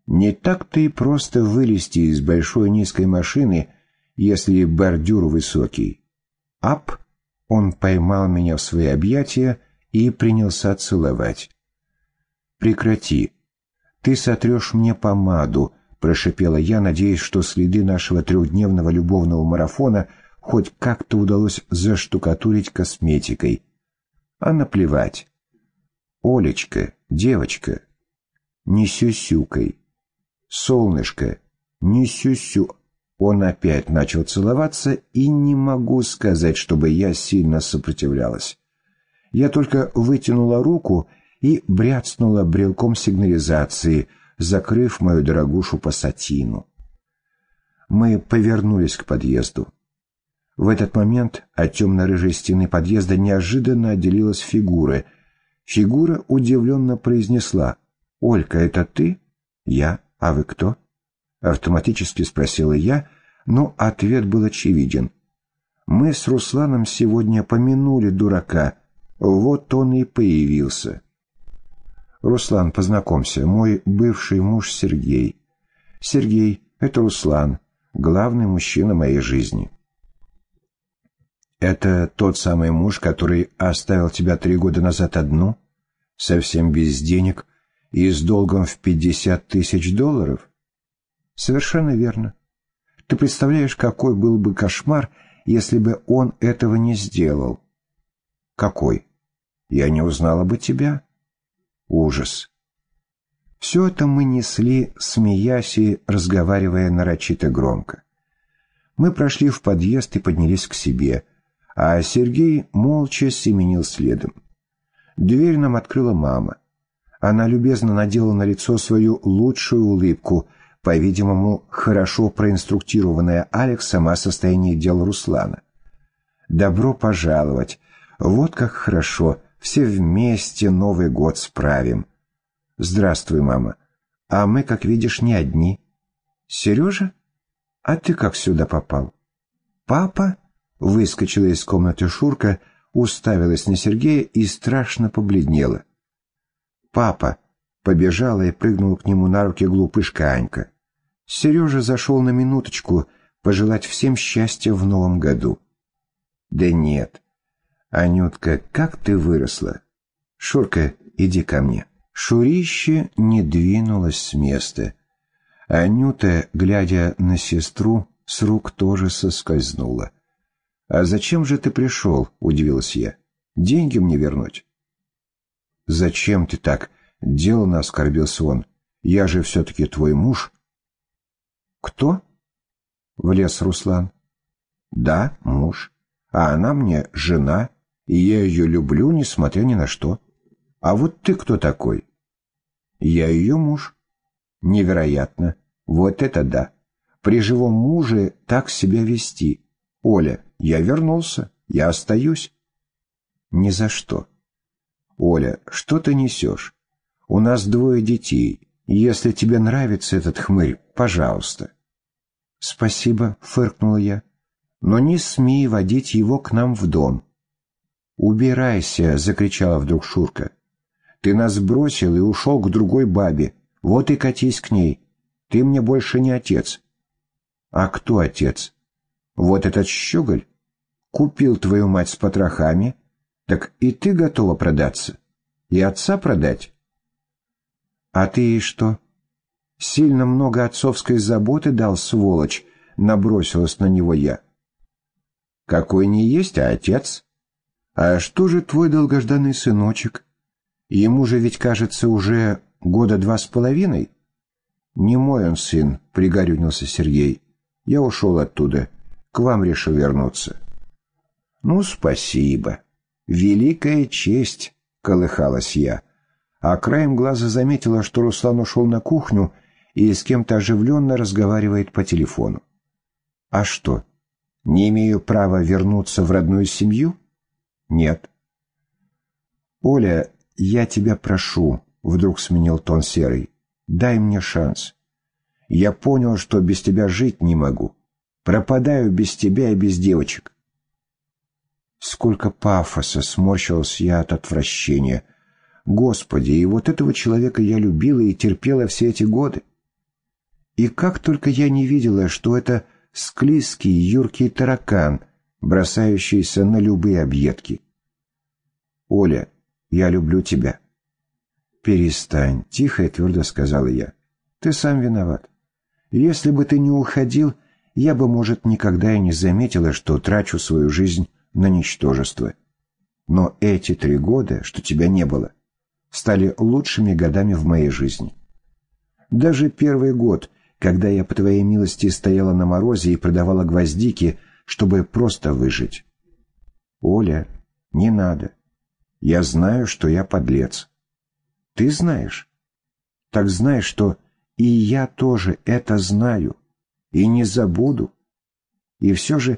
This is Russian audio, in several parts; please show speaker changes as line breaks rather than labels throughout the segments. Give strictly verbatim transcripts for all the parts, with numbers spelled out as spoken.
Не так-то и просто вылезти из большой низкой машины, если бордюр высокий. Ап! Он поймал меня в свои объятия и принялся целовать. «Прекрати. Ты сотрешь мне помаду», — прошипела я, надеясь, что следы нашего трехдневного любовного марафона хоть как-то удалось заштукатурить косметикой. А наплевать. «Олечка, девочка, не сюсюкай. Солнышко, не сюсю». Он опять начал целоваться, и не могу сказать, чтобы я сильно сопротивлялась. Я только вытянула руку и бряцнула брелком сигнализации, закрыв мою дорогушу по сатину. Мы повернулись к подъезду. В этот момент от темно-рыжей стены подъезда неожиданно отделилась фигура. Фигура удивленно произнесла: «Олька, это ты?» «Я. А вы кто?» Автоматически спросила я, но ответ был очевиден. Мы с Русланом сегодня помянули дурака. Вот он и появился. «Руслан, познакомься, мой бывший муж Сергей. Сергей — это Руслан, главный мужчина моей жизни». «Это тот самый муж, который оставил тебя три года назад одну, совсем без денег и с долгом в пятьдесят тысяч долларов?» «Совершенно верно. Ты представляешь, какой был бы кошмар, если бы он этого не сделал?» «Какой? Я не узнала бы тебя». «Ужас». Все это мы несли, смеясь и разговаривая нарочито громко. Мы прошли в подъезд и поднялись к себе, а Сергей молча семенил следом. Дверь нам открыла мама. Она любезно надела на лицо свою лучшую улыбку, по-видимому, хорошо проинструктированная Алексом о состоянии дел Руслана. «Добро пожаловать! Вот как хорошо! Все вместе Новый год справим!» «Здравствуй, мама! А мы, как видишь, не одни!» «Сережа? А ты как сюда попал?» «Папа?» — выскочила из комнаты Шурка, уставилась на Сергея и страшно побледнела. «Папа!» — побежала и прыгнула к нему на руки глупышка Анька. Сережа зашел на минуточку пожелать всем счастья в новом году. «Да нет. Анютка, как ты выросла! Шурка, иди ко мне». Шурище не двинулась с места. Анюта, глядя на сестру, с рук тоже соскользнула. «А зачем же ты пришел?» — удивилась я. «Деньги мне вернуть?» «Зачем ты так?» — деланно оскорбился он. «Я же все-таки твой муж». «Кто?» — влез Руслан. «Да, муж. А она мне жена, и я ее люблю, несмотря ни на что. А вот ты кто такой?» «Я ее муж». «Невероятно. Вот это да. При живом муже так себя вести. Оля, я вернулся, я остаюсь». «Ни за что». «Оля, что ты несешь? У нас двое детей. Если тебе нравится этот хмырь, пожалуйста». «Спасибо», — фыркнула я. «Но не смей водить его к нам в дом». «Убирайся», — закричала вдруг Шурка. «Ты нас бросил и ушел к другой бабе. Вот и катись к ней. Ты мне больше не отец». «А кто отец?» «Вот этот щеголь. Купил твою мать с потрохами. Так и ты готова продаться? И отца продать?» «А ты ей что? Сильно много отцовской заботы дал, сволочь», — набросилась на него я. «Какой не есть, а отец? А что же твой долгожданный сыночек? Ему же ведь, кажется, уже года два с половиной». «Не мой он сын», — пригорюнился Сергей. «Я ушел оттуда. К вам решил вернуться». «Ну, спасибо. Великая честь», — колыхалась я. А краем глаза заметила, что Руслан ушел на кухню и с кем-то оживленно разговаривает по телефону. «А что, не имею права вернуться в родную семью?» «Нет». «Оля, я тебя прошу», — вдруг сменил тон Серый, — «дай мне шанс. Я понял, что без тебя жить не могу. Пропадаю без тебя и без девочек». Сколько пафоса, сморщилась я от отвращения. Господи, и вот этого человека я любила и терпела все эти годы. И как только я не видела, что это склизкий, юркий таракан, бросающийся на любые объедки. «Оля, я люблю тебя». «Перестань», — тихо и твердо сказала я. «Ты сам виноват. Если бы ты не уходил, я бы, может, никогда и не заметила, что трачу свою жизнь на ничтожество. Но эти три года, что тебя не было, стали лучшими годами в моей жизни. Даже первый год, когда я, по твоей милости, стояла на морозе и продавала гвоздики, чтобы просто выжить. Оля, не надо. Я знаю, что я подлец. Ты знаешь? Так знаешь, что и я тоже это знаю, и не забуду. И все же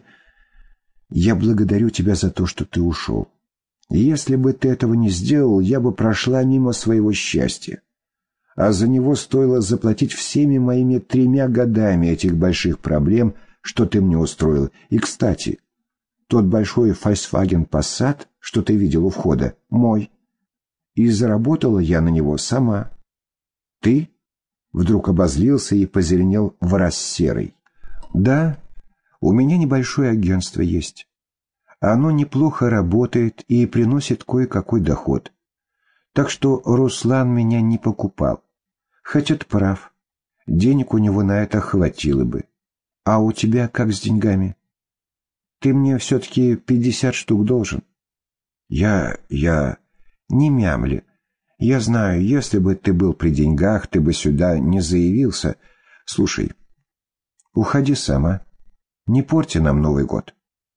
я благодарю тебя за то, что ты ушел. Если бы ты этого не сделал, я бы прошла мимо своего счастья. А за него стоило заплатить всеми моими тремя годами этих больших проблем, что ты мне устроил. И, кстати, тот большой Volkswagen Passat, что ты видел у входа, мой. И заработала я на него сама. Ты? Вдруг обозлился и позеленел ворас серый. Да, у меня небольшое агентство есть. Оно неплохо работает и приносит кое-какой доход. Так что Руслан меня не покупал. Хотя ты прав, денег у него на это хватило бы. А у тебя как с деньгами? Ты мне все-таки пятьдесят штук должен. Я... я... не мямли. Я знаю, если бы ты был при деньгах, ты бы сюда не заявился. Слушай, уходи сама. Не порти нам Новый год.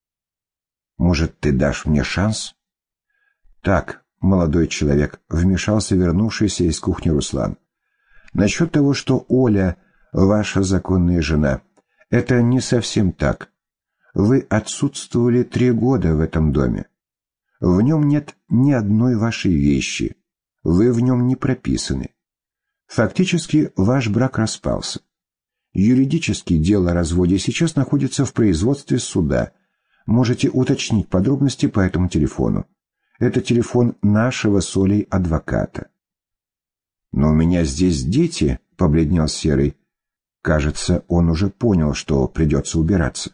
Может, ты дашь мне шанс? Так, молодой человек, вмешался вернувшийся из кухни Руслан. Насчет того, что Оля ваша законная жена, это не совсем так. Вы отсутствовали три года в этом доме. В нем нет ни одной вашей вещи. Вы в нем не прописаны. Фактически ваш брак распался. Юридически дело о разводе сейчас находится в производстве суда. Можете уточнить подробности по этому телефону. Это телефон нашего с Олей адвоката. «Но у меня здесь дети», — побледнел Серый. Кажется, он уже понял, что придется убираться.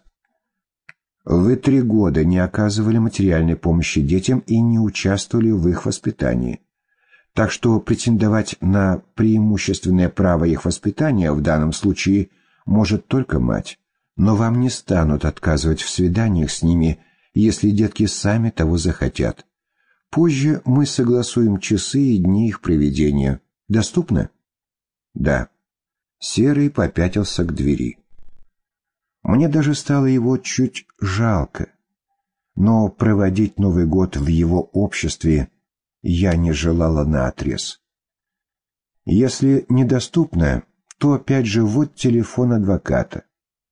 «Вы три года не оказывали материальной помощи детям и не участвовали в их воспитании. Так что претендовать на преимущественное право их воспитания в данном случае может только мать. Но вам не станут отказывать в свиданиях с ними, если детки сами того захотят. Позже мы согласуем часы и дни их проведения. Доступно?» «Да». Серый попятился к двери. Мне даже стало его чуть жалко. Но проводить Новый год в его обществе я не желала наотрез. Если недоступно, то опять же вот телефон адвоката.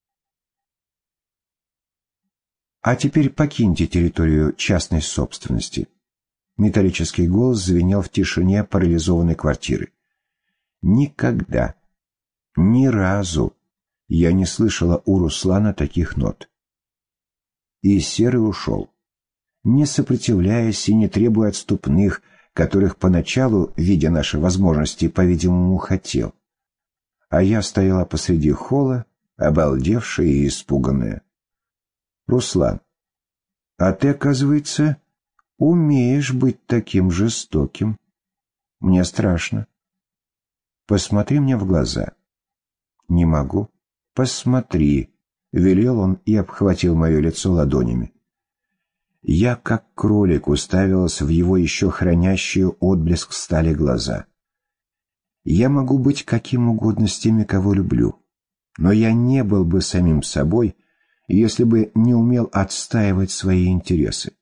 А теперь покиньте территорию частной собственности. Металлический голос звенел в тишине парализованной квартиры. Никогда, ни разу я не слышала у Руслана таких нот. И Серый ушел, не сопротивляясь и не требуя отступных, которых поначалу, видя наши возможности, по-видимому, хотел. А я стояла посреди холла, обалдевшая и испуганная. «Руслан, а ты, оказывается, умеешь быть таким жестоким. Мне страшно. Посмотри мне в глаза». «Не могу». «Посмотри», — велел он и обхватил мое лицо ладонями. Я, как кролик, уставилась в его еще хранящие отблеск стали глаза. Я могу быть каким угодно с теми, кого люблю, но я не был бы самим собой, если бы не умел отстаивать свои интересы.